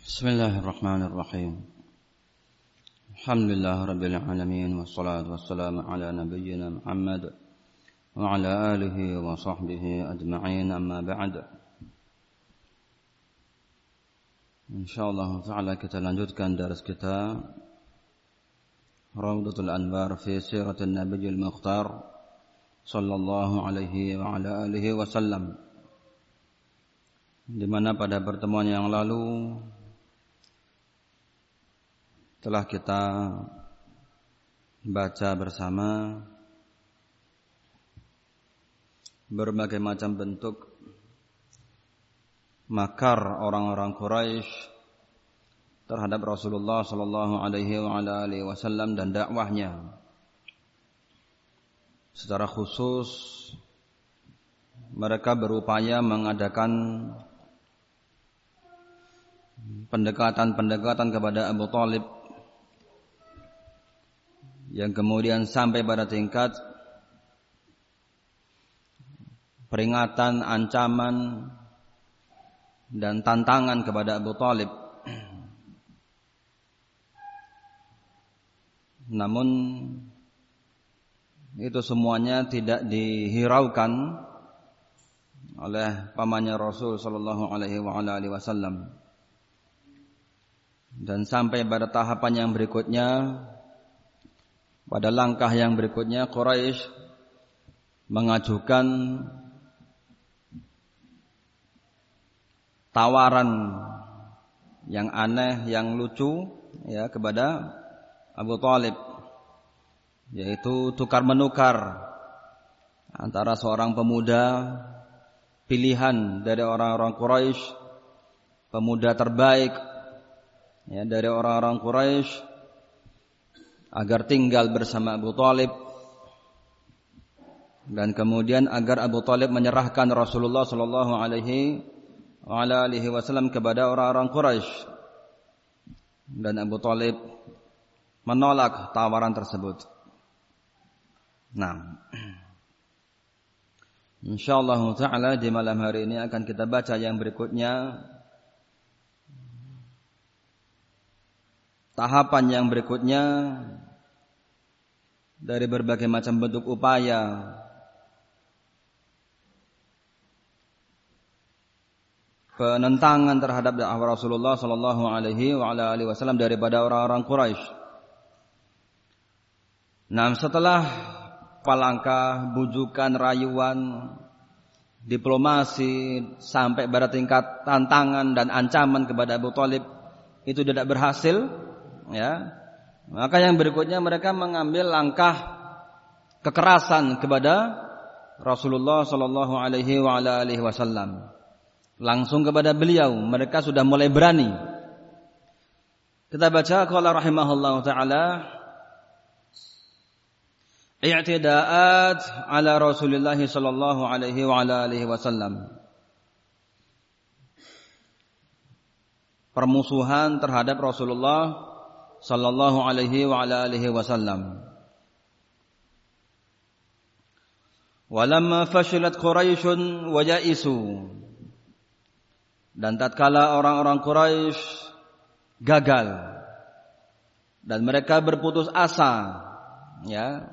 Bismillahirrahmanirrahim. Alhamdulillah rabbil alamin wassalatu wassalamu ala nabiyyina Muhammad wa ala alihi wa sahbihi ajma'in, amma ba'd. Insyaallah ta'ala kita lanjutkan dars kita Rawdatul Anwar fi Siratin Nabiyil Mukhtar sallallahu alaihi wa ala alihi wasallam, di mana pada pertemuan yang lalu telah kita baca bersama berbagai macam bentuk makar orang-orang Quraisy terhadap Rasulullah sallallahu alaihi wasallam dan dakwahnya. Secara khusus mereka berupaya mengadakan pendekatan-pendekatan kepada Abu Thalib yang kemudian sampai pada tingkat peringatan, ancaman, dan tantangan kepada Abu Thalib. Namun itu semuanya tidak dihiraukan oleh pamannya Rasul sallallahu alaihi wasallam. Dan sampai pada tahapan yang berikutnya, pada langkah yang berikutnya, Quraisy mengajukan tawaran yang aneh, yang lucu ya kepada Abu Thalib, yaitu tukar-menukar antara seorang pemuda pilihan dari orang-orang Quraisy, pemuda terbaik ya dari orang-orang Quraisy, agar tinggal bersama Abu Thalib, dan kemudian agar Abu Thalib menyerahkan Rasulullah sallallahu alaihi wasallam kepada orang-orang Quraisy. Dan Abu Thalib menolak tawaran tersebut. Nah, insyaallah taala di malam hari ini akan kita baca yang berikutnya, tahapan yang berikutnya dari berbagai macam bentuk upaya penentangan terhadap dakwah Rasulullah sallallahu alaihi wasallam daripada orang-orang Quraisy. Nah, setelah palangkah, bujukan, rayuan, diplomasi sampai pada tingkat tantangan dan ancaman kepada Abu Thalib itu tidak berhasil, ya. Maka yang berikutnya mereka mengambil langkah kekerasan kepada Rasulullah sallallahu alaihi wasallam. Langsung kepada beliau mereka sudah mulai berani. Kita baca qala rahimahullahu taala, i'tida'at ala Rasulillah sallallahu alaihi wasallam. Permusuhan terhadap Rasulullah sallallahu alaihi wasallam. Walamma fashilat Quraisyun wa ja'isu. Dan tatkala orang-orang Quraisy gagal dan mereka berputus asa, ya.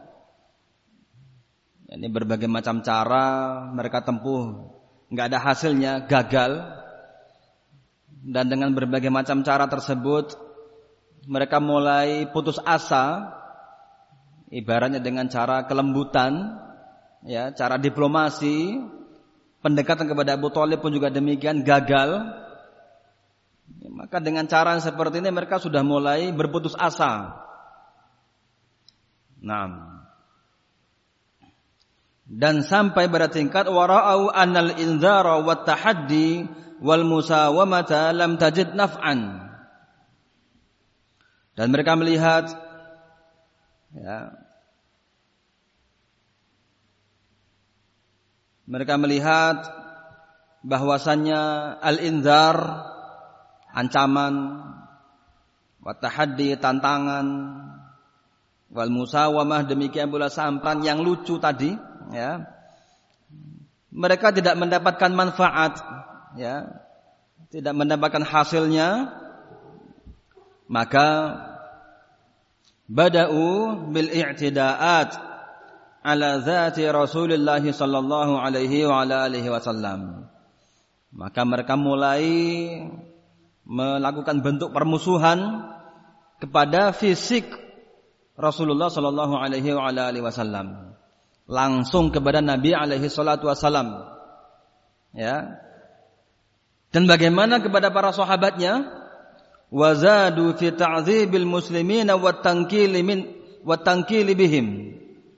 Ini berbagai macam cara mereka tempuh, enggak ada hasilnya, gagal. Dan dengan berbagai macam cara tersebut mereka mulai putus asa, ibaratnya dengan cara kelembutan, ya, cara diplomasi, pendekatan kepada Abu Thalib pun juga demikian gagal. Maka dengan cara yang seperti ini mereka sudah mulai berputus asa. Nah, dan sampai pada tingkat wara'au annal inzara wat tahaddi wal musawamata lam tajid naf'an. Dan mereka melihat, ya, mereka melihat bahwasannya al-inzar, ancaman, wa tahaddi, tantangan, wal musawamah, demikian pula sampan yang lucu tadi, ya. Mereka tidak mendapatkan manfaat, ya. Tidak mendapatkan hasilnya Maka bada'u bil i'tida'at ala dzati Rasulullah sallallahu alaihi wa ala alihi wasallam. Maka mereka mulai melakukan bentuk permusuhan kepada fisik Rasulullah sallallahu alaihi wa ala alihi wasallam. Langsung kepada Nabi alaihi salatu wasallam. Ya. Dan bagaimana kepada para sahabatnya? Wazadu fi ta'dzibil muslimina wat tankili bihim.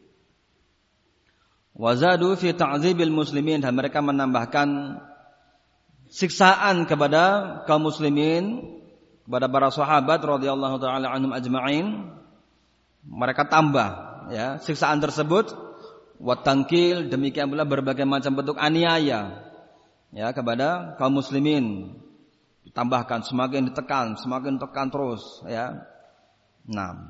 Wazadu fi ta'dzibil muslimin, dan mereka menambahkan siksaan kepada kaum muslimin, kepada para sahabat radhiyallahu taala anhum ajma'in. Mereka tambah ya siksaan tersebut, wat tankil, demikian pula berbagai macam bentuk aniaya ya kepada kaum muslimin. Ditambahkan, semakin tekan terus ya. Nah,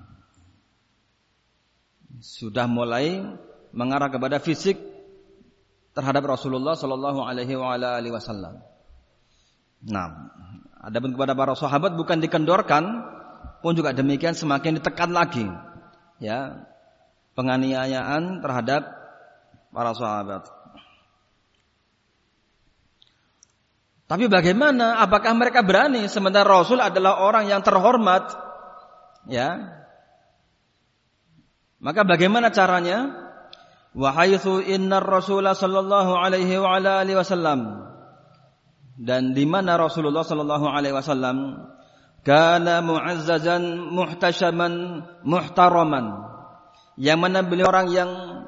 sudah mulai mengarah kepada fisik terhadap Rasulullah sallallahu alaihi wasallam. Nah, adapun kepada para sahabat bukan dikendorkan, pun juga demikian semakin ditekan lagi ya penganiayaan terhadap para sahabat. Tapi bagaimana? Apakah mereka berani sementara Rasul adalah orang yang terhormat? Ya. Maka bagaimana caranya? Wa haitsu innar Rasul sallallahu alaihi wa ala alihi wasallam. Dan di mana Rasulullah sallallahu alaihi wasallam kana mu'azzazan muhtashaman muhtaraman. Yang mana beliau orang yang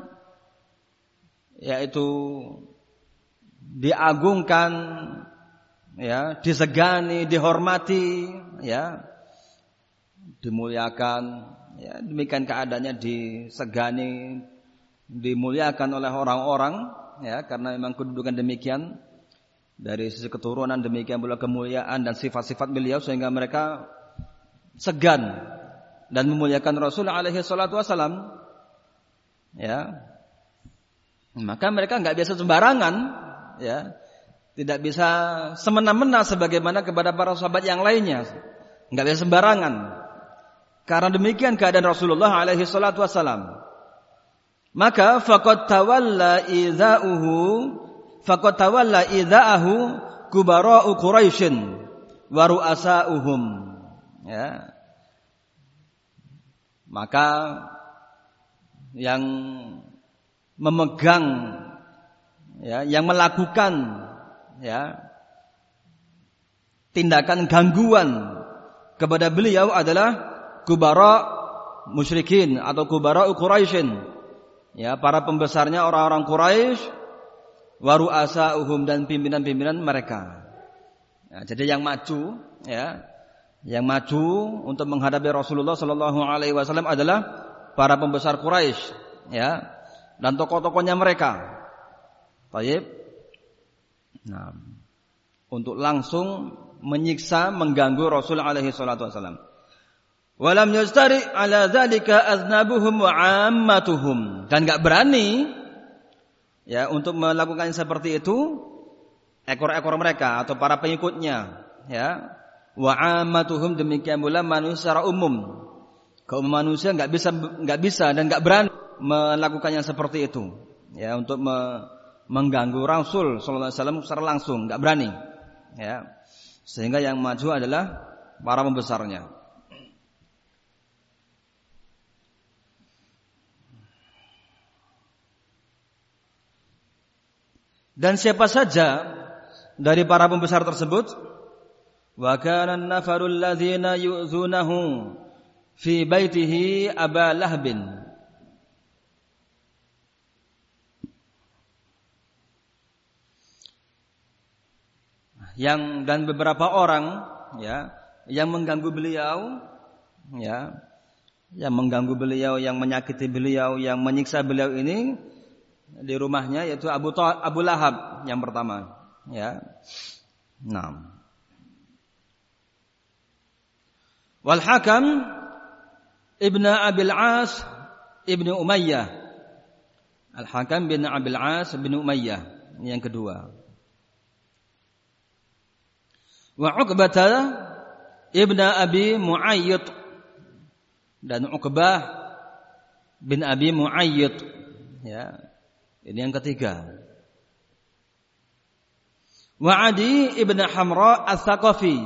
yaitu diagungkan, ya, disegani, dihormati, ya, dimuliakan, ya, demikian keadaannya, disegani, dimuliakan oleh orang-orang, ya, karena memang kedudukan demikian dari sisi keturunan, demikian pula kemuliaan dan sifat-sifat beliau sehingga mereka segan dan memuliakan Rasul alaihi salatu wasalam, ya. Maka mereka enggak biasa sembarangan, ya. Tidak bisa semena-mena sebagaimana kepada para sahabat yang lainnya. Enggak bisa sembarangan. Karena demikian keadaan Rasulullah alaihi salatu wasalam. Maka faqad tawalla idza'ahu kubara'u Quraisyin wa ru'asa'uhum. Ya. Maka yang memegang, ya, yang melakukan, ya, tindakan gangguan kepada beliau adalah kubara musyrikin atau kubara Quraisyin, ya, para pembesarnya orang-orang Quraisy, wa ru'asa'uhum, dan pimpinan-pimpinan mereka. Ya, jadi yang maju, ya, yang maju untuk menghadapi Rasulullah sallallahu alaihi wasallam adalah para pembesar Quraisy, ya, dan tokoh-tokohnya mereka. Baik. Nah, untuk langsung menyiksa, mengganggu Rasul alaihi salatu wasallam. Walam yastari ala dzalika aznabuhum wa ammatuhum, dan enggak berani, ya, untuk melakukan seperti itu ekor-ekor mereka atau para pengikutnya, ya. Wa ammatuhum, demikian pula manusia secara umum. Kaum manusia enggak bisa dan enggak berani melakukannya seperti itu, ya, untuk mengganggu Rasul sallallahu alaihi wasallam secara langsung, enggak berani, ya. Sehingga yang maju adalah para pembesarnya. Dan siapa saja dari para pembesar tersebut, wa kana an-nafarul ladzina yu'dzunahu fi baitihi Aba Lahbin, dan beberapa orang, ya, yang mengganggu beliau, ya, yang mengganggu beliau, yang menyakiti beliau, yang menyiksa beliau ini di rumahnya, yaitu Abu Lahab yang pertama, ya. Nah, wal Hakam ibnu Abil As ibnu Umayyah, Al Hakam bin Abil As ibnu Umayyah, ini yang kedua. Wa Uqbah ibn Abi Mu'ayyid dan Uqbah bin Abi Mu'ayyid. Ya, ini yang ketiga. Wa Adi ibn Hamra Ats-Tsaqafi.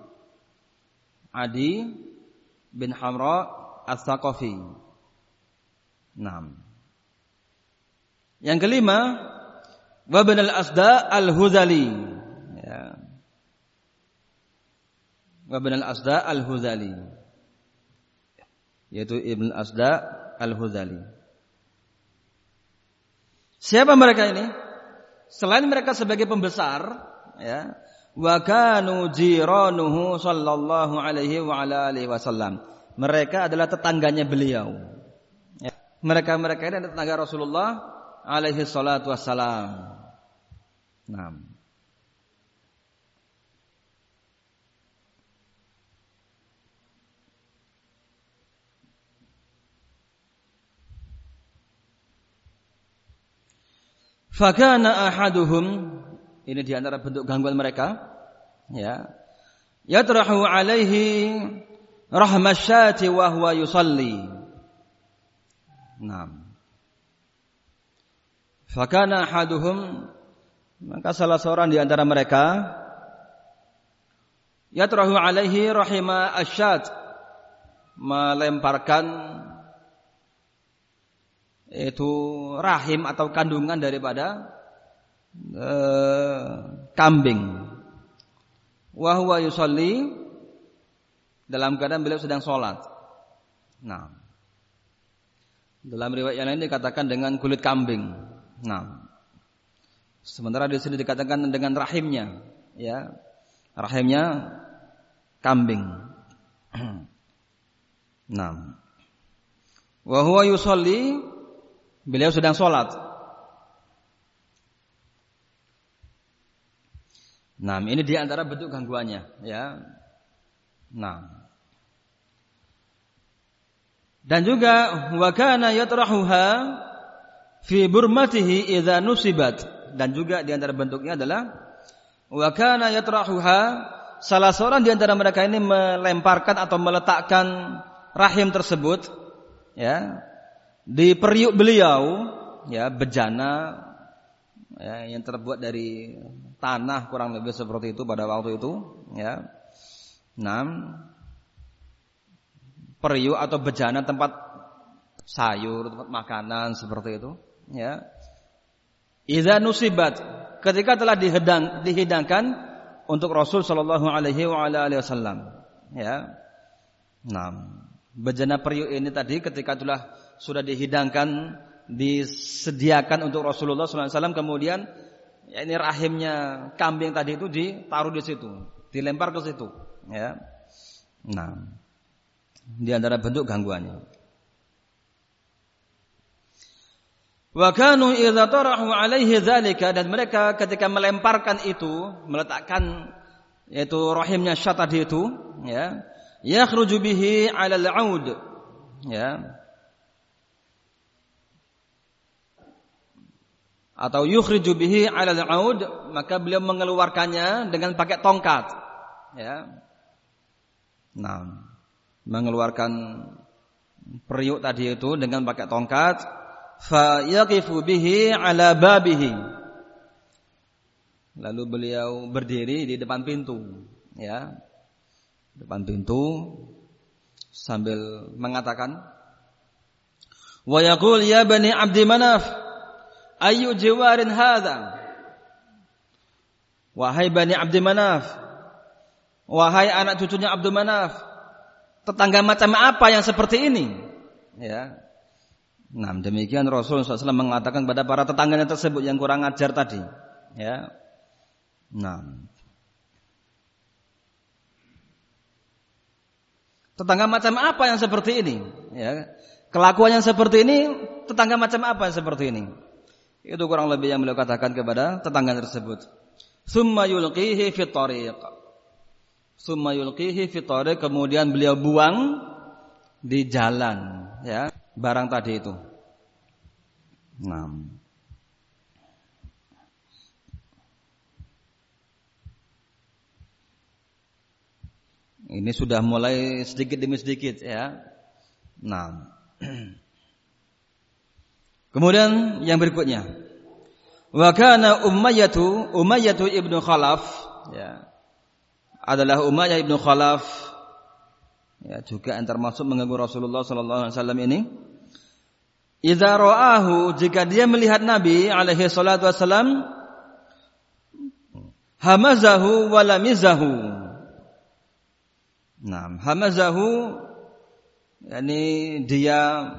Adi bin Hamra Ats-Tsaqafi. 6. Yang kelima, wa bin al-Asda al-Huzali. Ya. Wa bin al-Asda al-Huzali. Yaitu Ibn Asda al-Huzali. Siapa mereka ini? Selain mereka sebagai pembesar, ya, wa kanu jiranuhu sallallahu alaihi wa ala alihi wasallam. Mereka adalah tetangganya beliau. Ya. Mereka-mereka ini adalah tetangga Rasulullah alaihi salatu wassalam. Naam. Fakana ahaduhum, ini di antara bentuk gangguan mereka, ya, yatrahu alaihi rahmasyati wa huwa yusalli. Naam. Fakana ahaduhum, maka salah seorang di antara mereka yatrahu alaihi rahima asyat, melemparkan itu rahim atau kandungan daripada kambing. Wa huwa yusalli, dalam keadaan beliau sedang sholat. Nah, dalam riwayat yang lain dikatakan dengan kulit kambing. Nah, sementara di sini dikatakan dengan rahimnya, ya, rahimnya kambing. Nah, wa huwa yusalli, beliau sedang sholat. Nah, ini di antara bentuk gangguannya, ya. Nah, dan juga wa kana yatrahuha fi burmatihi idza nusibat, dan juga di antara bentuknya adalah wa kana yatrahuha, salah seorang di antara mereka ini melemparkan atau meletakkan rahim tersebut, ya, di periuk beliau, ya, bejana, ya, yang terbuat dari tanah kurang lebih seperti itu pada waktu itu, ya. 6. Periuk atau bejana tempat sayur, tempat makanan seperti itu, ya. Idza nusibat, ketika telah dihidangkan untuk Rasul sallallahu alaihi wasallam, ya. 6. Bejana periuk ini tadi ketika telah sudah dihidangkan, disediakan untuk Rasulullah SAW, kemudian ya, ini rahimnya kambing tadi itu ditaruh di situ, dilempar ke situ, ya. Nah, di antara bentuk gangguannya. Wa kanu idza tarahu alaihi dzalika, dan mereka ketika melemparkan itu, meletakkan yaitu rahimnya syat tadi itu, ya, yakhruju bihi 'alal 'aud, ya, atau yukhriju bihi 'alal 'aud, maka beliau mengeluarkannya dengan pakai tongkat, ya. Nah, mengeluarkan periuk tadi itu dengan pakai tongkat, fa yaqifu bihi 'ala babihi, lalu beliau berdiri di depan pintu, ya, depan pintu sambil mengatakan, wa yaqul ya bani Abdi Manaf ayu jiwarin hadza, wahai Bani Abdi Manaf, wahai anak cucunya Abdul Manaf, tetangga macam apa yang seperti ini, ya. Nah, demikian Rasulullah SAW mengatakan pada para tetangganya tersebut yang kurang ajar tadi, ya. Nah, tetangga macam apa yang seperti ini, ya. Kelakuan yang seperti ini, tetangga macam apa yang seperti ini. Itu kurang lebih yang beliau katakan kepada tetangga tersebut. Summa yulqihi fit tariq. Summa yulqihi fit tariq, kemudian beliau buang di jalan, ya, barang tadi itu. Nah. Ini sudah mulai sedikit demi sedikit ya. Nah. Kemudian yang berikutnya. Wa kana Umayyah ibnu Khalaf ya. Adalah Umayyah ibnu Khalaf ya, juga yang termasuk mengganggu Rasulullah sallallahu alaihi wasallam ini. Idza ra'ahu, jika dia melihat Nabi alaihi salatu wasallam, hamazahu wa lamizahu. Nah, hamazahu yakni dia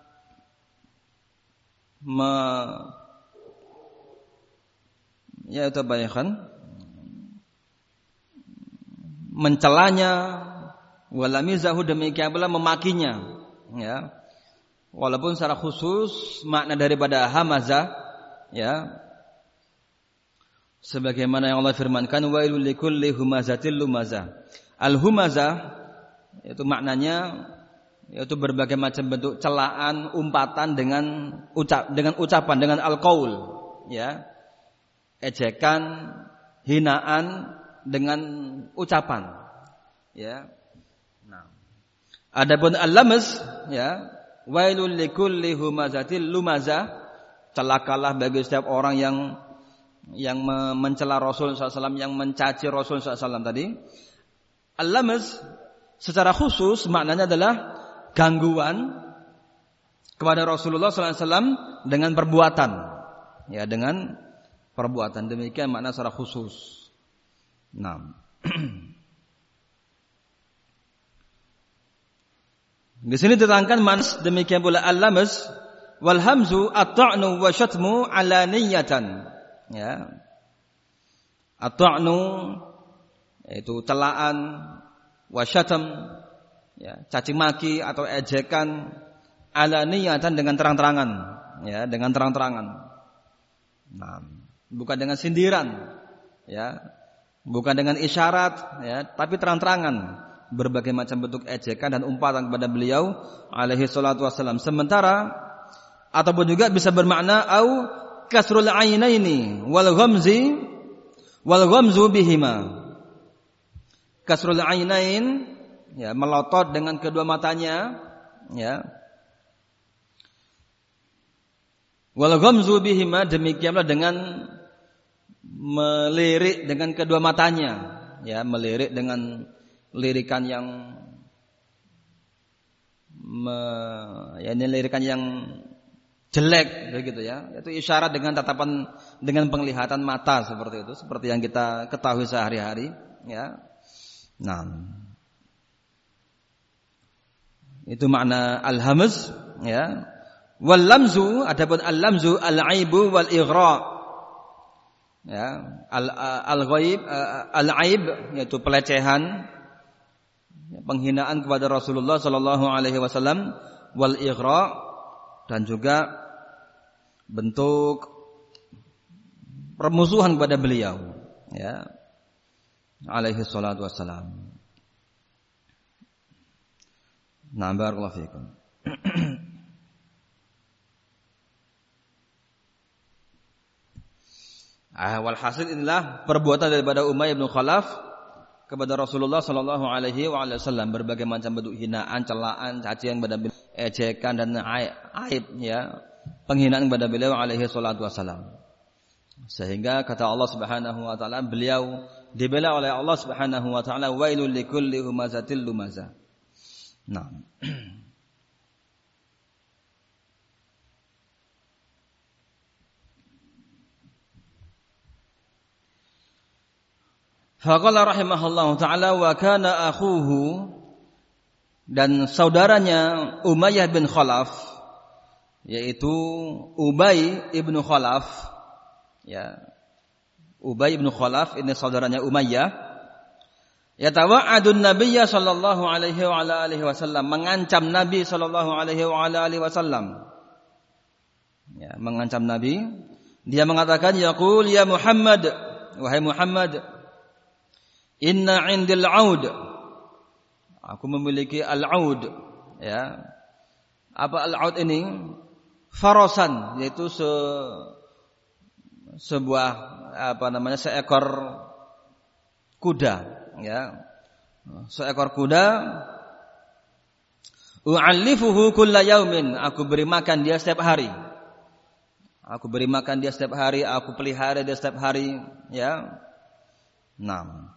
mencelanya, walamizahu demikian pula memakinya ya. Walaupun secara khusus makna daripada hamazah ya, sebagaimana yang Allah firmankan, wailul likulli humazatil lumazah. Al-humazah itu maknanya yaitu berbagai macam bentuk celaan, umpatan dengan ucapan, dengan al-qaul ya. Ejekan, hinaan dengan ucapan ya. Nah, adapun al-lamaz ya, wailul likulli humazatil lumazah, celakalah bagi setiap orang yang mencela Rasul SAW, yang mencaci Rasul SAW tadi. Al-lamaz secara khusus maknanya adalah gangguan kepada Rasulullah SAW dengan perbuatan, ya, dengan perbuatan. Demikian makna secara khusus. Nah, di sini diterangkan manas demikian pula al-lamaz wal hamzu at-ta'nu wa syatmu alaniyatan. Ya. At-ta'nu yaitu celaan, wa syatam ya, caci maki atau ejekan, alaniyatan dengan terang-terangan, ya, dengan terang-terangan. Nah, bukan dengan sindiran, ya, bukan dengan isyarat, ya, tapi terang-terangan. Berbagai macam bentuk ejekan dan umpatan kepada beliau alaihi salatu wassalam. Sementara ataupun juga bisa bermakna au kasrul ainaini wal ghamzu bihima. Kasrul ainain ya, melotot dengan kedua matanya ya. Wal ghamzu bihima, demikianlah dengan melirik dengan kedua matanya ya, melirik dengan lirikan yang lirikan yang jelek begitu ya. Itu isyarat dengan tatapan, dengan penglihatan mata seperti itu, seperti yang kita ketahui sehari-hari ya. Nah, itu makna al-hamz ya. Wal lamzu, adapun al-lamzu al-aibu wal ighra ya, al-ghaib al-aib yaitu pelecehan, penghinaan kepada Rasulullah sallallahu alaihi wasallam, wal ighra, dan juga bentuk permusuhan kepada beliau ya, alaihi salatu wassalam. Nah, barakallahu fikum. Walhasil inilah perbuatan daripada Umayyah bin Khalaf kepada Rasulullah sallallahu alaihi wasallam, berbagai macam bentuk hinaan, celaan, cacian kepada beliau, ejekan dan aib ya, penghinaan kepada beliau alaihi salatu wasallam. Sehingga kata Allah Subhanahu wa taala, beliau dibela oleh Allah Subhanahu wa taala, wailul likulli humazatil lumazah. Nah. Faqala rahimahullahu ta'ala wa kana akhuhu, dan saudaranya Umayyah bin Khalaf, yaitu Ubay ibnu Khalaf ya. Ubay ibnu Khalaf ini saudaranya Umayyah, yatawa'adun nabiyya sallallahu alaihi wa ala alihi wasallam, mengancam Nabi sallallahu alaihi wa ala alihi wasallam ya, mengancam Nabi. Dia mengatakan, yaqul ya Muhammad, wahai Muhammad, inna indil aud, aku memiliki al-aud ya. Apa al-aud ini? Farasan, yaitu sebuah seekor kuda ya. seekor kuda, u'allifuhu kulla yaumin, aku beri makan dia setiap hari. Aku beri makan dia setiap hari, aku pelihara dia setiap hari, ya. Nah.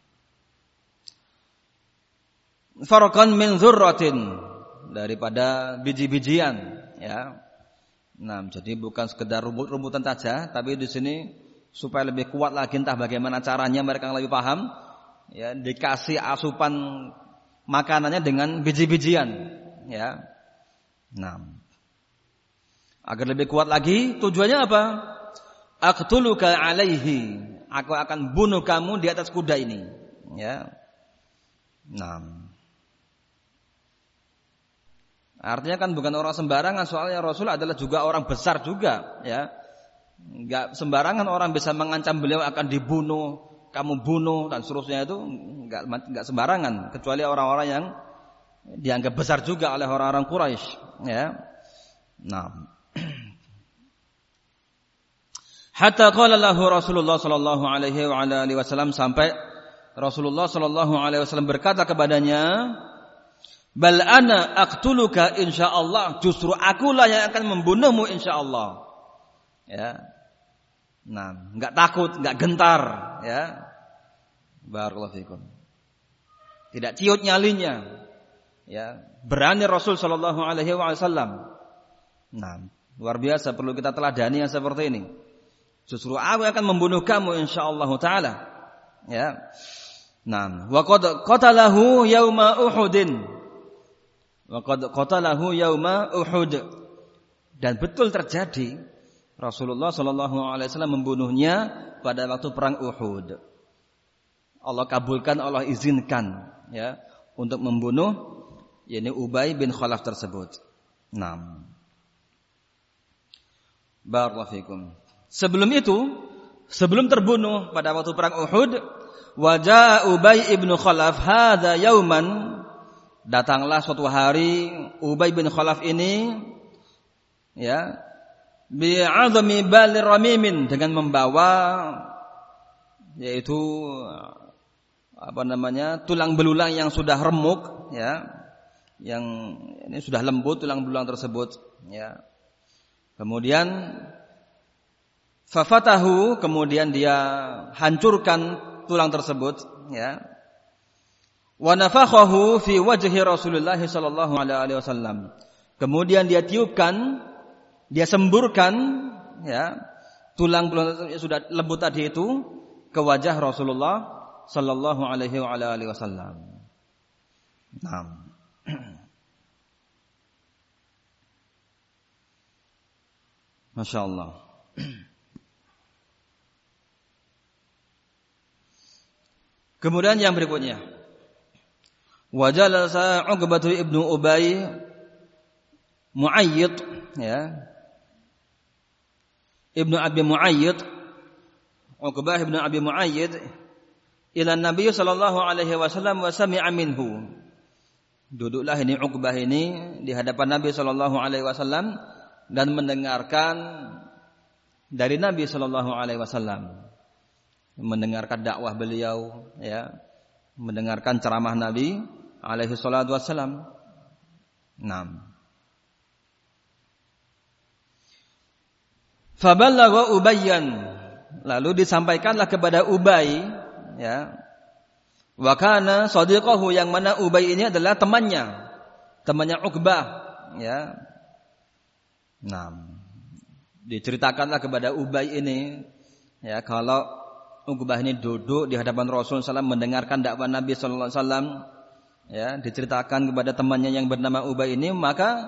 Farqan min dzurratin, daripada biji-bijian, ya. Nah, jadi bukan sekedar rumput-rumputan saja, tapi di sini supaya lebih kuat lagi, entah bagaimana caranya mereka lebih paham, ya, dikasih asupan makanannya dengan biji-bijian, ya. Nah. Agar lebih kuat lagi, tujuannya apa? Aqtuluka alaihi, aku akan bunuh kamu di atas kuda ini, ya. Nah. Artinya kan bukan orang sembarangan, soalnya Rasul adalah juga orang besar juga, ya. Enggak sembarangan orang bisa mengancam beliau akan dibunuh, kamu bunuh dan seterusnya, itu enggak sembarangan, kecuali orang-orang yang dianggap besar juga oleh orang-orang Quraisy, ya. Nah. Hatta qala lahu Rasulullah sallallahu alaihi wa ala alihi wasallam, sampai Rasulullah sallallahu alaihi wasallam berkata kepadanya, bal ana aqtuluka insyaallah, justru akulah yang akan membunuhmu insyaallah. Ya. Nah, enggak takut, enggak gentar, ya. Barakallahu fikum. Tidak ciut nyalinya. Ya, berani Rasul sallallahu alaihi wasallam. Nah, luar biasa, perlu kita teladani yang seperti ini. Justru aku akan membunuh kamu insyaallah taala. Ya. Nah, wa qad qatalahu yauma Uhudin. Wa qad qatalahu yauma Uhud. Dan betul terjadi, Rasulullah sallallahu alaihi wasallam membunuhnya pada waktu perang Uhud. Allah kabulkan, Allah izinkan, ya, untuk membunuh yakni Ubay bin Khalaf tersebut. Nah. Barakallahu fikum. Sebelum itu, sebelum terbunuh pada waktu perang Uhud, wajah Ubay bin Khalaf hadza yauman, datanglah suatu hari Ubay bin Khalaf ini, ya, bi'azmi balir ramimin, dengan membawa yaitu tulang belulang yang sudah remuk, ya, yang ini sudah lembut tulang belulang tersebut, ya. Kemudian fafatahu, kemudian dia hancurkan tulang tersebut, ya. Wa nafakhahu fi wajhi Rasulullah sallallahu alaihi wasallam. Kemudian dia tiupkan, dia semburkan, ya, tulang belulang yang sudah lembut tadi itu ke wajah Rasulullah sallallahu alaihi wasallam. Naam. Masya Allah. Kemudian yang berikutnya, wajalasa Uqbah ibnu Ubay Mu'ayyid, ya, ibnu Abi Mu'ayyid, Uqbah ibnu Abi Mu'ayyid, ila Nabi sallallahu alaihi wasallam wa sami'a minhu. Duduklah ini Uqbah ini di hadapan Nabi sallallahu alaihi wasallam dan mendengarkan dari Nabi sallallahu alaihi wasallam, mendengarkan dakwah beliau, ya, mendengarkan ceramah Nabi alaihi salatu wasallam. Naam. Faballagha Ubayyan, lalu disampaikanlah kepada Ubay, ya. Wa kana shadiqahu, yang mana Ubay ini adalah temannya Uqbah, ya. Nah, diceritakanlah kepada Ubay ini, ya, kalau Uqbah ini duduk di hadapan Rasul SAW mendengarkan dakwah Nabi sallallahu alaihi wasallam, ya, diceritakan kepada temannya yang bernama Ubay ini, maka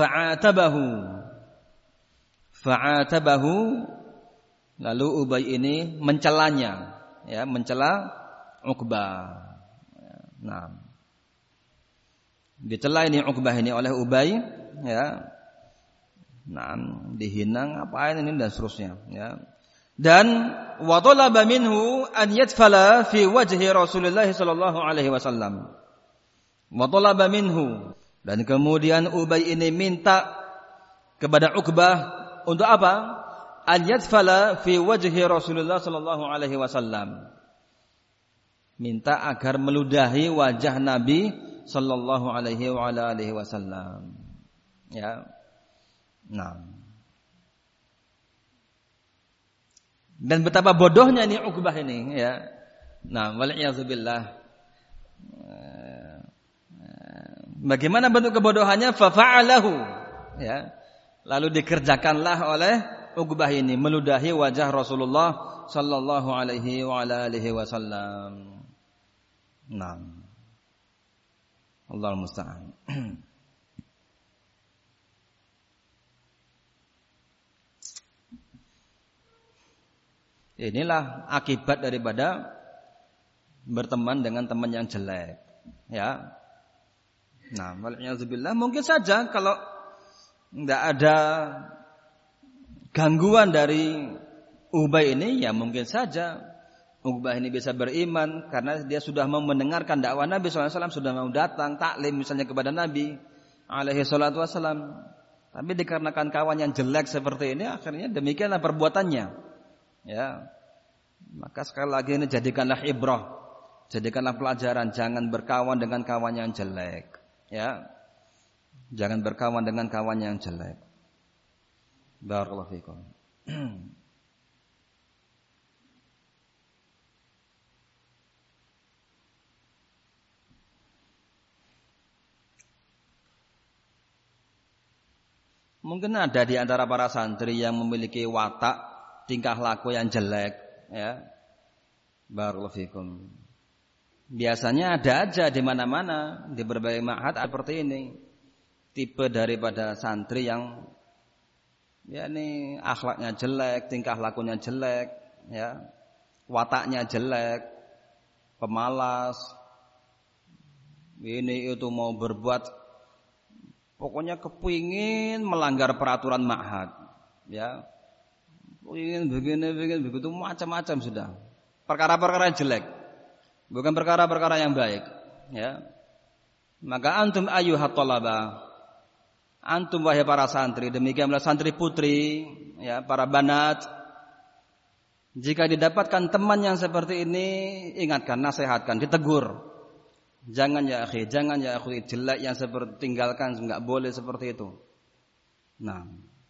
fa'atabahu, lalu Ubay ini mencelanya, ya, mencela Uqbah. Nah, dicela ini Uqbah ini oleh Ubay, ya. Nah, dihina, ngapain ini dan seterusnya, ya. Dan wa talaba minhu an yatfala fi wajhi Rasulullah sallallahu alaihi wasallam. Wa talaba minhu, dan kemudian Ubay ini minta kepada Uqbah untuk apa? An yatfala fi wajhi Rasulullah sallallahu alaihi wasallam. minta agar meludahi wajah Nabi sallallahu alaihi wasallam. Ya. Nah. Dan betapa bodohnya ini Uqbah ini, ya. Nah, wal'iyazubillah. Bagaimana bentuk kebodohannya? Fafa'alahu, ya. Lalu dikerjakanlah oleh Uqbah ini meludahi wajah Rasulullah sallallahu alaihi wasallam. Nah. Allahul musta'an. Inilah akibat daripada berteman dengan teman yang jelek, ya. Nah, wal'iyazubillah, mungkin saja kalau tidak ada gangguan dari Ubay ini, ya mungkin saja Uqbah ini bisa beriman karena dia sudah mau mendengarkan dakwah Nabi SAW, sudah mau datang taklim misalnya kepada Nabi alaihi salatu wasallam. Tapi dikarenakan kawan yang jelek seperti ini, akhirnya demikianlah perbuatannya. Ya, maka sekali lagi ini jadikanlah ibrah, jadikanlah pelajaran, jangan berkawan dengan kawan yang jelek. Ya, jangan berkawan dengan kawan yang jelek. Barakallahu fikum. Mungkin ada di antara para santri yang memiliki watak tingkah laku yang jelek, ya. Barakallahu fikum. Biasanya ada aja di mana-mana, di berbagai ma'had seperti ini. Tipe daripada santri yang yakni akhlaknya jelek, tingkah lakunya jelek, ya. Wataknya jelek, pemalas. Ini itu mau berbuat, pokoknya kepingin melanggar peraturan ma'had, ya. Ingin begini begitu macam-macam sudah. Perkara-perkara jelek, bukan perkara-perkara yang baik, ya. Maka antum ayyuhat thalaba, antum wahai para santri, demikianlah santri putri, ya, para banat. Jika didapatkan teman yang seperti ini, ingatkan, nasihatkan, ditegur. Jangan ya akhi, jelek yang seperti tinggalkan, enggak boleh seperti itu. Nah,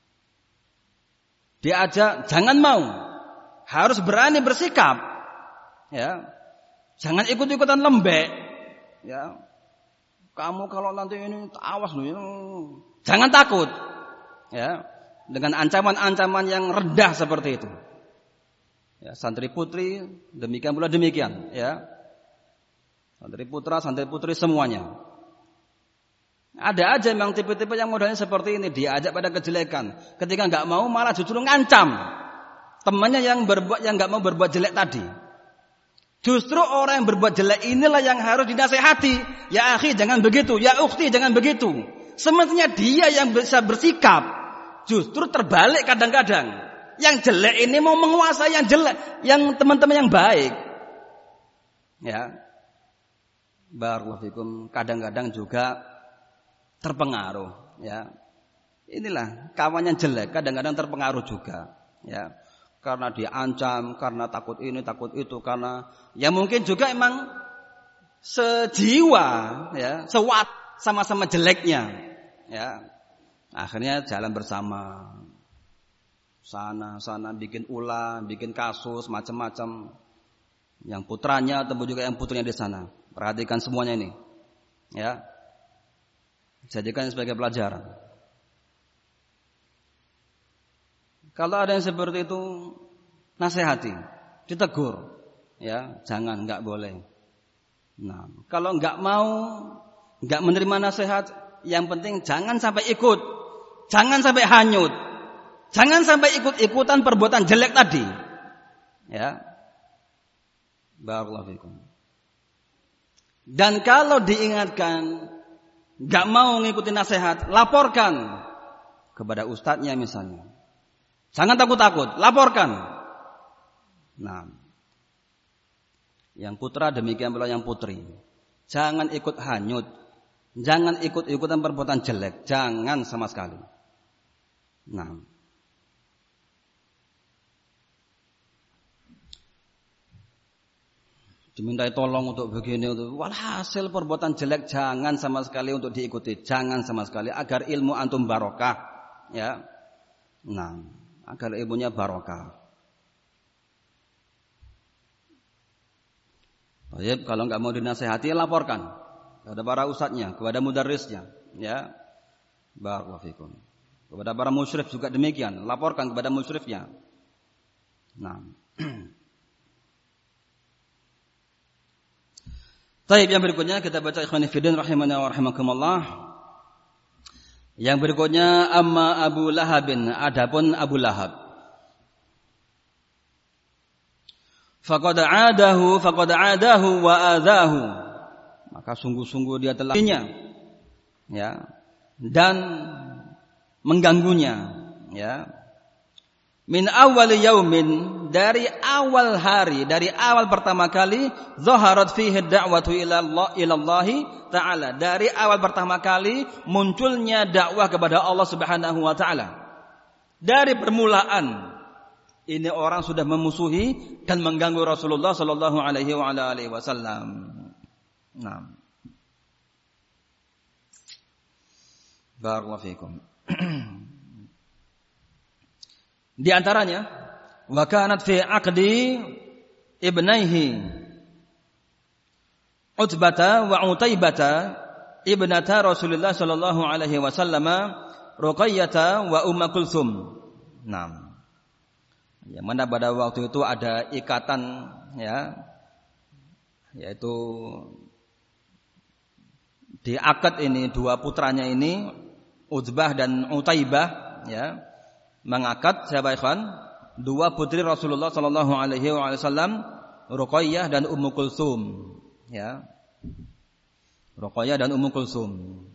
diajak, jangan mau, harus berani bersikap, ya. Jangan ikut-ikutan lembek, ya. Kamu kalau nanti ini awas loh, ya. Jangan takut, ya. Dengan ancaman-ancaman yang rendah seperti itu. Ya, santri putri demikian pula demikian, ya. Santri putra, santri putri semuanya. Ada aja memang tipe-tipe yang modelnya seperti ini, diajak pada kejelekan. Ketika enggak mau malah justru ngancam temannya yang enggak mau berbuat jelek tadi. Justru orang yang berbuat jelek inilah yang harus dinasehati. Ya akhi jangan begitu, ya ukhti jangan begitu. Semestinya dia yang bisa bersikap. Justru terbalik kadang-kadang. Yang jelek ini mau menguasai yang jelek, yang teman-teman yang baik. Ya. Barakallahu fikum, kadang-kadang juga terpengaruh, ya. Inilah kawan yang jelek kadang-kadang terpengaruh juga, ya. Karena diancam, karena takut ini, takut itu, karena ya mungkin juga emang sejiwa, ya, sewat sama-sama jeleknya, ya. Akhirnya jalan bersama. Sana bikin ulah, bikin kasus macam-macam. Yang putranya atau juga yang putrinya di sana. Perhatikan semuanya ini, ya. Jadikan sebagai pelajaran. Kalau ada yang seperti itu, nasihati, ditegur, ya, jangan, enggak boleh. Nah, kalau enggak mau, enggak menerima nasihat, yang penting jangan sampai ikut, jangan sampai hanyut, jangan sampai ikut-ikutan perbuatan jelek tadi, ya. Barakallahu fikum. Dan kalau diingatkan enggak mau ngikutin nasihat, laporkan kepada ustadznya misalnya. Jangan takut-takut, laporkan. Nah, yang putra demikian pula yang putri. Jangan ikut hanyut, jangan ikut-ikutan perbuatan jelek, jangan sama sekali. Nah, dimintai tolong untuk begini, untuk walhasil perbuatan jelek jangan sama sekali untuk diikuti, jangan sama sekali agar ilmu antum barokah, ya. Nah, agar ilmunya barokah. Baik, kalau enggak mau dinasihati laporkan kepada para ustadznya, kepada mudarrisnya, ya. Barakallahu fikum. Kepada para musyrif juga demikian, laporkan kepada musyrifnya. Nah. Baik, yang berikutnya kita baca ikhwan fillah rahimana wa rahimakumullah. Yang berikutnya amma Abu Lahabin, adapun Abu Lahab. Faqad adahu wa adahu. Maka sungguh-sungguh dia telah ya, dan mengganggunya, ya. Min awal yaumin, dari awal hari, dari awal pertama kali, zaharat fihi da'watu ila Allah ta'ala. Dari awal pertama kali munculnya dakwah kepada Allah Subhanahu wa taala. Dari permulaan ini orang sudah memusuhi dan mengganggu Rasulullah sallallahu alaihi wasallam. Nah. Barakallahu fikum. Di antaranya wa kanat fi aqdi ibnaihi Utbata wa Utaibata ibnata Rasulullah sallallahu alaihi wasallam Ruqayyah wa Ummu Kulsum. Nah, yang mana pada waktu itu ada ikatan, ya, yaitu di akad ini dua putranya ini Utbah dan Utaibah, ya, mengakad siapa ikhwan? Dua putri Rasulullah sallallahu alaihi wasallam, Ruqayyah dan Ummu Kulsum, ya. Ruqayyah dan Ummu Kulsum.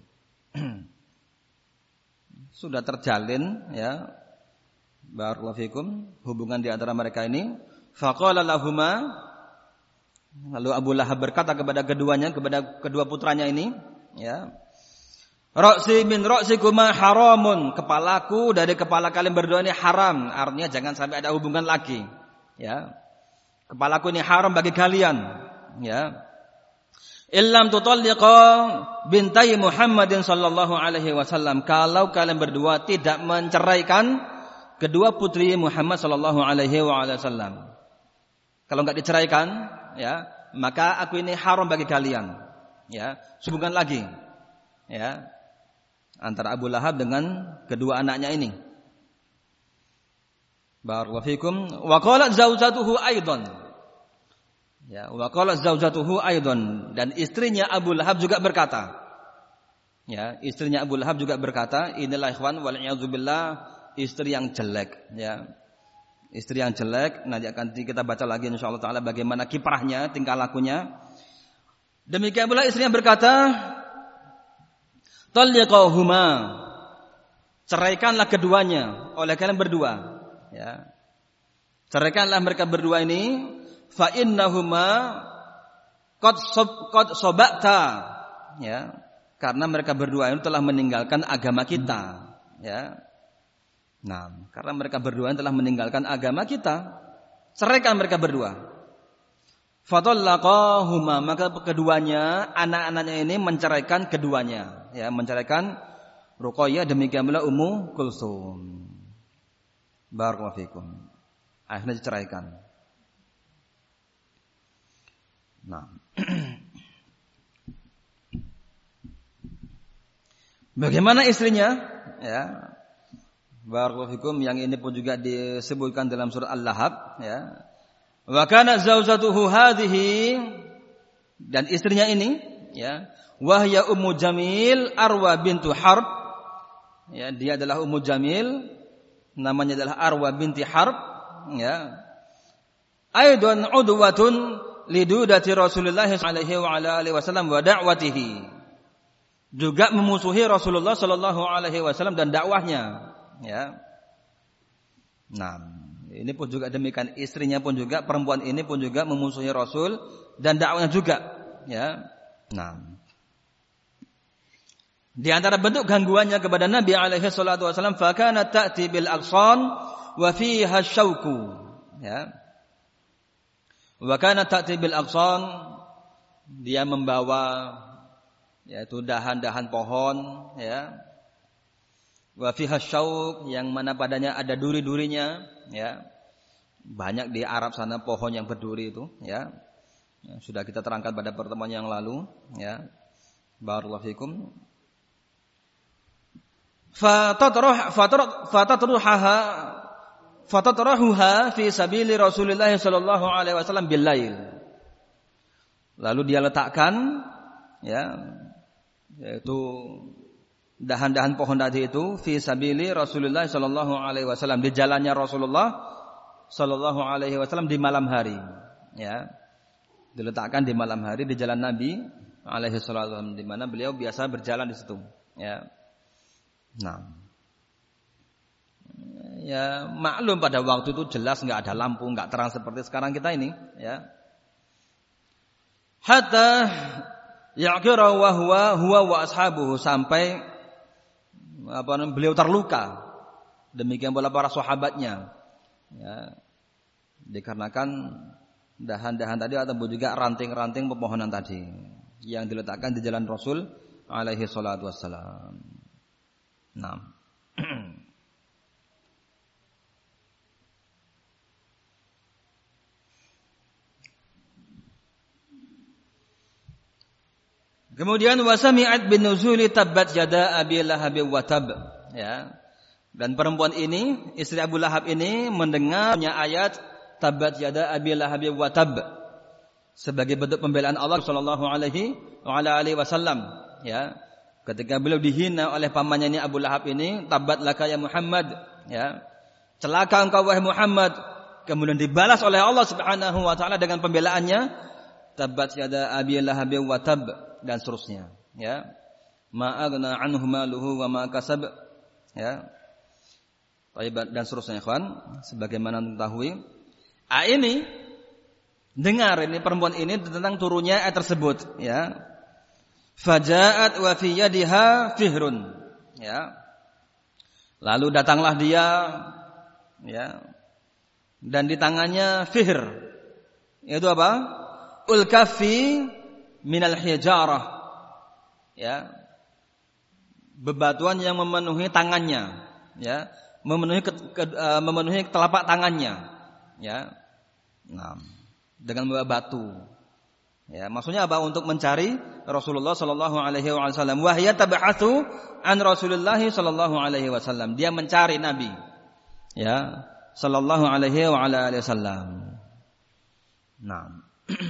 Sudah terjalin, ya. Barakallahu fikum, hubungan di antara mereka ini. Faqala lahuma, lalu Abu Lahab berkata kepada keduanya, kepada kedua putranya ini, ya. Ra'si min ra'sikuma haramun, kepalaku dari kepala kalian berdua ini haram, artinya jangan sampai ada hubungan lagi, ya. Kepalaku ini haram bagi kalian, ya. Illam tutalliqa bintai Muhammadin sallallahu alaihi wasallam, kalau kalian berdua tidak menceraikan kedua putri Muhammad sallallahu alaihi wasallam. Kalau enggak diceraikan, ya, maka aku ini haram bagi kalian, ya. Hubungan lagi, ya, antara Abu Lahab dengan kedua anaknya ini. Barakallahu fikum. Wa qalat zaujatuhu aidan. Ya, wa qalat zaujatuhu aidan, dan istrinya Abu Lahab juga berkata. Ya, istrinya Abu Lahab juga berkata, inilah ikhwan wal a'udzubillah, istri yang jelek, ya. Istri yang jelek, nanti akan kita baca lagi insyaallah taala bagaimana kiprahnya, tingkah lakunya. Demikian pula istrinya berkata, talliqahuma, ceraikanlah keduanya oleh kalian berdua, ya. Ceraikanlah mereka berdua ini, fa innahuma qad sabata, ya, karena mereka berdua itu telah meninggalkan agama kita, ya. Nah, karena mereka berdua telah meninggalkan agama kita, ceraikan mereka berdua. Fatallaqahuma, maka keduanya, anak-anaknya ini menceraikan keduanya, ya, menceraikan Ruqayyah, demikian pula Ummu Kulsum. Barakallahu fikum. Akhirnya diceraikan. Nah. Bagaimana istrinya? Ya. Barakallahu fikum, yang ini pun juga disebutkan dalam surah Al-Lahab, ya. Wa kana zaujatuhu hadhihi, dan istrinya ini, ya, wahya Ummu Jamil Arwa bintu Harb, ya, dia adalah Ummu Jamil, namanya adalah Arwa binti Harb, ya. Aidan udwatun lidudati Rasulullah sallallahu alaihi wasallam wa da'watihi, juga memusuhi Rasulullah sallallahu alaihi wasallam dan dakwahnya, ya. Nah, ini pun juga demikian, istrinya pun juga, perempuan ini pun juga memusuhi Rasul dan dakwahnya juga, ya. Nah, di antara bentuk gangguannya kepada Nabi alaihi salatu wasallam, fa kana ta'ti bil aqsan wa fiha syauku, ya. Wa kana ta'ti bil aqsan, dia membawa yaitu dahan-dahan pohon, ya. Wa fiha syauq, yang mana padanya ada duri-durinya, ya. Banyak di Arab sana pohon yang berduri itu, ya. Sudah kita terangkan pada pertemuan yang lalu, ya. Barakallahu fikum. Fatatrahuha fi sabili Rasulillah sallallahu alaihi wasallam bil lail. Lalu dia letakkan, ya, yaitu dahan-dahan pohon tadi itu fi sabili Rasulullah sallallahu alaihi wasallam, di jalannya Rasulullah sallallahu alaihi wasallam di malam hari, ya. Diletakkan di malam hari di jalan Nabi alaihi wasallam, di mana beliau biasa berjalan di situ, ya. Nah, ya maklum pada waktu itu jelas enggak ada lampu, enggak terang seperti sekarang kita ini, ya. Hatta ya'kira wa huwa wa ashabuhu, sampai beliau terluka. Demikian pula para sahabatnya, ya. Dikarenakan dahan-dahan tadi ataupun juga ranting-ranting pepohonan tadi yang diletakkan di jalan Rasul alaihi salatu wassalam. Nah. Kemudian wasami'at bin nuzuli tabbat yada Abi Lahab wa tab, ya. Dan perempuan ini, istri Abu Lahab ini, mendengarnya ayat tabbat yada Abi Lahab wa tab sebagai bentuk pembelaan Allah sallallahu alaihi wasallam, ya. Ketika beliau dihina oleh pamannya ini Abu Lahab ini, tabbat laka ya Muhammad, ya. Celaka engkau wahai Muhammad. Kemudian dibalas oleh Allah Subhanahu wa taala dengan pembelaannya, tabbat yada Abi Lahab wa tab, dan seterusnya, ya. Ma aghna anhu maluhu wa ma kasab, ya. Dan seterusnya, ikhwan, sebagaimana mengetahui. Ini dengar ini perempuan ini tentang turunnya ayat tersebut, ya. Faja'at wa fi yadiha fihrun, ya. Lalu datanglah dia, ya, dan di tangannya fihr. Itu apa? Ulkafi minal hijarah, ya. Bebatuan yang memenuhi tangannya, ya, memenuhi telapak tangannya, ya. Nah, dengan membawa batu. Ya, maksudnya apa? Untuk mencari Rasulullah sallallahu alaihi wasallam. Wa hiya tab'atsu an Rasulillah sallallahu alaihi wasallam. Dia mencari Nabi, ya, sallallahu alaihi wasallam. Nah.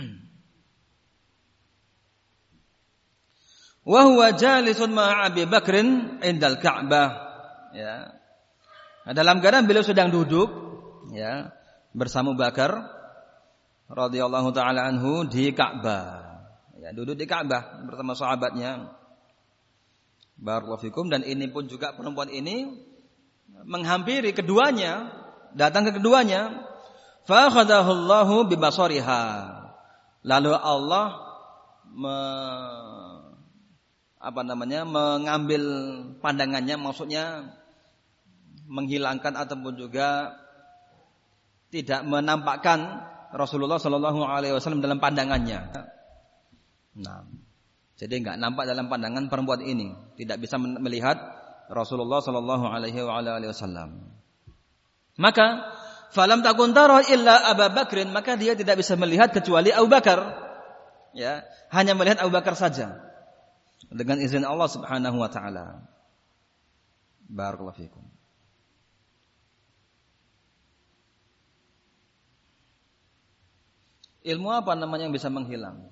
Wa huwa jalisun ma'a Abi Bakrin indal Ka'bah, ya. Nah, dalam keadaan beliau sedang duduk, ya, bersama Abu Bakar radhiyallahu taala anhu di Ka'bah. Ya, duduk di Ka'bah bersama sahabatnya. Barakallahu fikum. Dan ini pun juga perempuan ini menghampiri keduanya, datang ke keduanya. Fa akhadahu Allahu bi basariha. Lalu Allah mengambil pandangannya, maksudnya menghilangkan ataupun juga tidak menampakkan Rasulullah sallallahu alaihi wasallam dalam pandangannya. Nah, jadi enggak nampak dalam pandangan perempuan ini, tidak bisa melihat Rasulullah sallallahu alaihi wasallam. Maka falam takun tara illa Abu Bakrin, maka dia tidak bisa melihat kecuali Abu Bakar. Ya, hanya melihat Abu Bakar saja. Dengan izin Allah Subhanahu wa taala. Barakallahu fikum. Ilmu apa namanya yang bisa menghilang?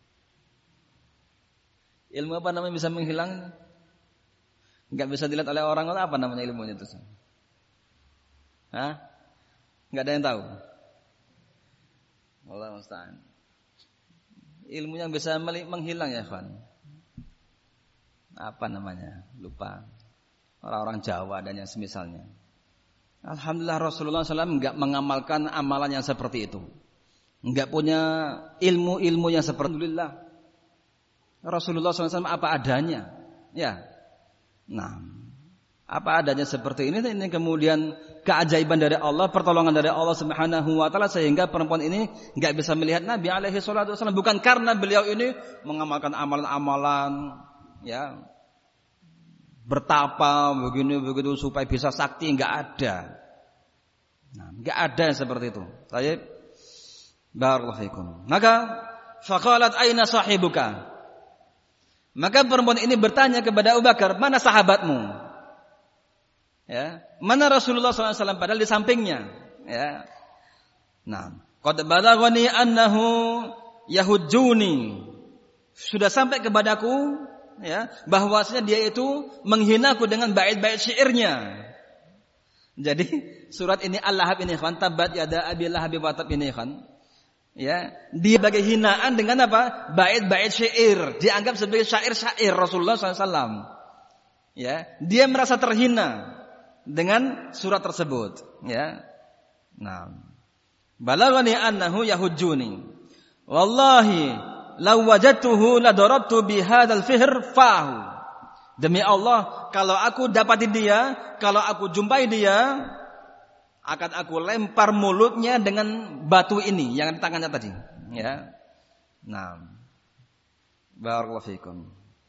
Ilmu apa namanya yang bisa menghilang? Enggak bisa dilihat oleh orang, apa namanya ilmunya itu? Hah? Enggak ada yang tahu. Wallahu musta'an. Ilmu yang bisa menghilang ya, ikhwan. Apa namanya? Lupa. Orang-orang Jawa dan yang semisalnya. Alhamdulillah Rasulullah SAW enggak mengamalkan amalan yang seperti itu. Enggak punya ilmu-ilmu yang seperti itu. Rasulullah SAW apa adanya, ya. Nah, Apa adanya seperti ini kemudian keajaiban dari Allah, pertolongan dari Allah Subhanahu wa taala sehingga perempuan ini enggak bisa melihat Nabi alaihi salatu wasallam, bukan karena beliau ini mengamalkan amalan-amalan ya bertapa begini begitu supaya bisa sakti, enggak ada. Nah, enggak ada yang seperti itu. Baik. Barakallahu fikum. Maka faqalat aina sahibuka? Maka perempuan ini bertanya kepada Abu Bakar, mana sahabatmu? Ya, mana Rasulullah SAW padahal di sampingnya. Ya. Nah, qad balaghani annahu yahujjuni. Sudah sampai kepadaku ya bahwasanya dia itu menghinaku dengan bait-bait syairnya. Jadi surat ini Al-Lahab ini kan, tabat yada abi lahab wa tab ini kan. Ya, dia sebagai hinaan dengan apa? Bait-bait syair, dianggap sebagai syair-syair Rasulullah SAW. Ya, dia merasa terhina dengan surat tersebut. Ya, nah, balaghani annahu yahujjuni. Wallahi, law wajadtuhu la darabtu bi hadzal fihr fahu. Demi Allah, kalau aku dapati dia, kalau aku jumpai dia, akan aku lempar mulutnya dengan batu ini yang di tangannya tadi. Ya. Nah. Barakallahu fikum.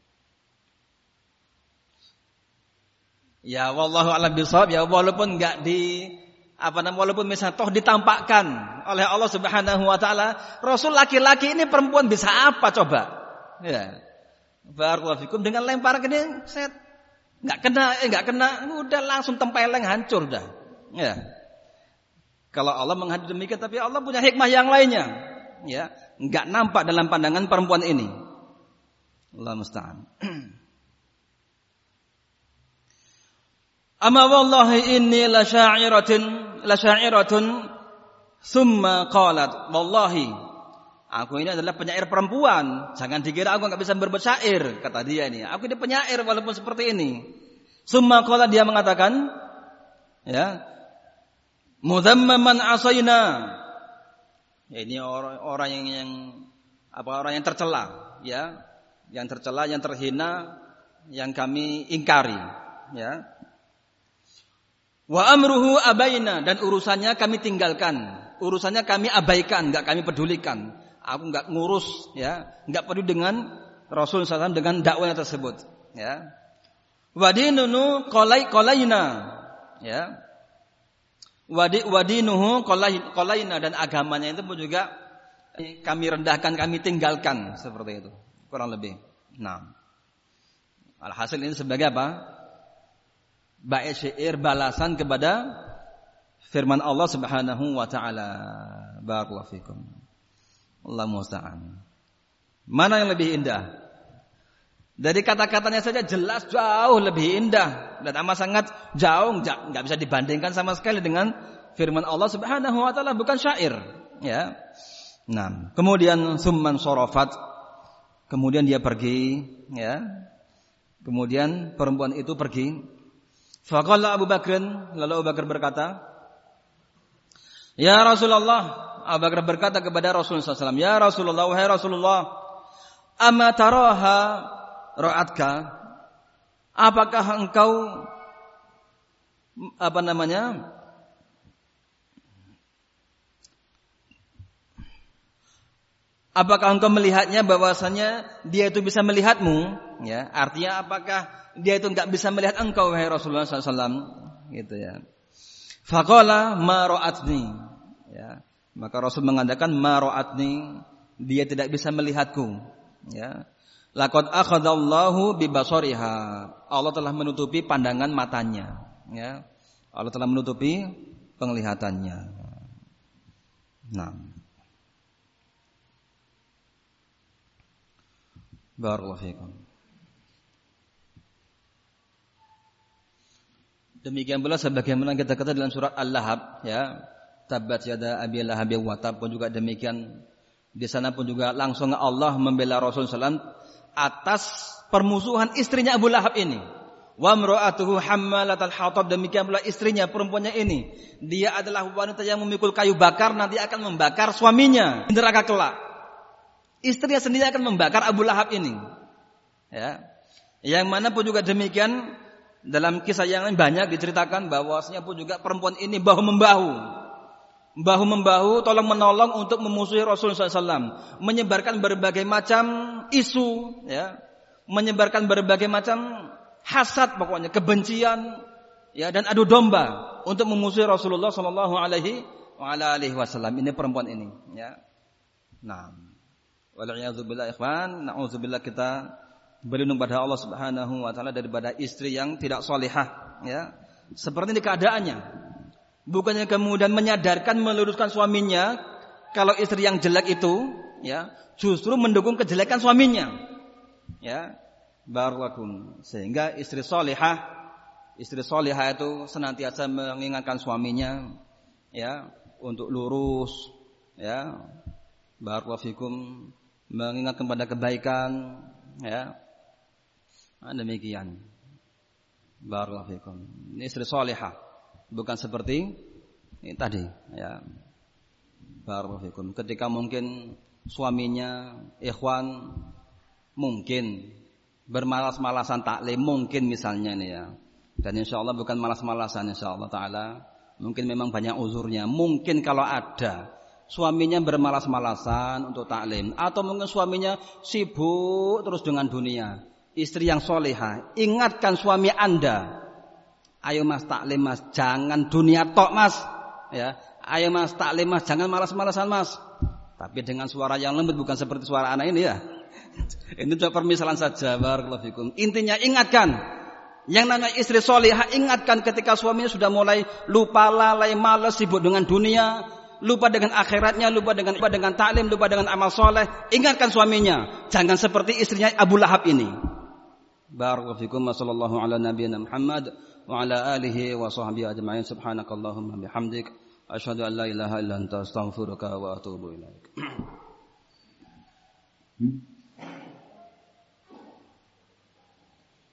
Ya wallahu a'lam bishawab, ya walaupun enggak walaupun misalnya toh ditampakkan oleh Allah Subhanahu wa taala, Rasul laki-laki ini perempuan bisa apa coba? Ya. Barakallahu fikum, dengan lempar gini set enggak kena, udah langsung tempeleng hancur dah. Ya. Kalau Allah menghadap demikian, tapi Allah punya hikmah yang lainnya. Ya, enggak nampak dalam pandangan perempuan ini. Allah musta'an. Amma wallahi inni la sya'iratun thumma qalat wallahi, aku ini adalah penyair perempuan. Jangan dikira aku enggak bisa berbuat syair, kata dia ini. Aku ini penyair walaupun seperti ini. Thumma qalat, dia mengatakan ya, mudhammaman asaina. Ya, ini orang yang tercela, ya. Yang tercela, yang terhina, yang kami ingkari, ya. Wa amruhu abaina, dan urusannya kami tinggalkan. Urusannya kami abaikan, enggak kami pedulikan. Aku enggak ngurus, ya, enggak peduli dengan Rasul SAW dengan dakwahnya tersebut, ya. Wa dinunu qalaina, ya. Wadinuhu qalaina, dan agamanya itu pun juga kami rendahkan, kami tinggalkan, seperti itu kurang lebih. Nah, alhasil ini sebagai apa? Bait syair balasan kepada firman Allah Subhanahu wa taala. Barakallahu fikum. Allahu musta'an. Mana yang lebih indah? Dari kata-katanya saja jelas jauh lebih indah dan amat sangat jauh, enggak bisa dibandingkan sama sekali dengan firman Allah Subhanahu wa taala, bukan syair, ya. Nah, kemudian summan sorofat, kemudian dia pergi, ya. Kemudian perempuan itu pergi. Faqala Abu Bakr, lalu Abu Bakar berkata, "Ya Rasulullah," Abu Bakar berkata kepada Rasulullah SAW, "Ya Rasulullah, wahai Rasulullah, ama taraha ra'atka, apakah engkau apakah engkau melihatnya bahwasanya dia itu bisa melihatmu, ya, artinya apakah dia itu enggak bisa melihat engkau wahai Rasulullah SAW, gitu ya. Faqala ma ra'atni, ya, maka Rasul mengatakan ma ra'atni, dia tidak bisa melihatku, ya. Laqad akhadallahu bi basariha, Allah telah menutupi pandangan matanya, ya. Allah telah menutupi penglihatannya. Nah. Barakallahu fikum. Demikian pula sebagaimana kita katakan dalam surat Al-Lahab, ya. Tabat yada abi lahab wa tab, pun juga demikian. Di sana pun juga langsung Allah membela Rasulullah SAW atas permusuhan istrinya Abu Lahab ini. Wa imra'atuhu hammalatal hatab, demikian pula istrinya, perempuannya ini, dia adalah wanita yang memikul kayu bakar, nanti akan membakar suaminya di neraka kelak. Istrinya sendiri akan membakar Abu Lahab ini, ya. Yang mana pun juga demikian, Dalam kisah yang lain banyak diceritakan bahwasanya pun juga perempuan ini bahu membahu, tolong menolong untuk memusuhi Rasulullah SAW, menyebarkan berbagai macam isu, ya, menyebarkan berbagai macam hasad, pokoknya kebencian, ya, dan adu domba untuk memusuhi Rasulullah SAW. Ini perempuan ini, ya. Nah, wal'iyadzubillah ikhwan, na'udzubillah, kita berlindung pada Allah Subhanahu wa taala daripada istri yang tidak salihah, ya. Seperti ini keadaannya. Bukannya kemudian menyadarkan, meluruskan suaminya kalau istri yang jelek itu, ya, justru mendukung kejelekan suaminya. Ya. Barakallahu. Sehingga istri salihah itu senantiasa mengingatkan suaminya, ya, untuk lurus, ya. Barakallahu fikum, mengingatkan pada kebaikan, ya. Demikian. Barakallahu fikum. Ini istri salihah, bukan seperti ini tadi, ya. Barakallahu fikum. Ketika mungkin suaminya ikhwan mungkin bermalas-malasan taklim, mungkin misalnya nih, ya. Dan insyaallah bukan malas-malasan, insyaallah taala. Mungkin memang banyak uzurnya. Mungkin kalau ada suaminya bermalas-malasan untuk taklim, atau mungkin suaminya sibuk terus dengan dunia. Istri yang solehah, ingatkan suami Anda, ayo mas taklim mas, jangan dunia tok mas, ya. Ayo mas taklim mas, jangan malas-malasan mas. Tapi dengan suara yang lembut, bukan seperti suara anak ini, ya. Ini cuma permisalan saja. Barakallahu fikum. Intinya ingatkan, yang namanya istri solehah, ingatkan ketika suaminya sudah mulai lupa, lalai, malas, sibuk dengan dunia, lupa dengan akhiratnya, lupa dengan taklim, lupa dengan amal soleh. Ingatkan suaminya, jangan seperti istrinya Abu Lahab ini. Barakallahu fikum wa sallallahu ala nabiyyina Muhammad wa ala alihi wa sahbihi ajma'in. Subhanakallahumma bihamdik asyhadu an la ilaha illa anta astaghfiruka wa atubu ilaik.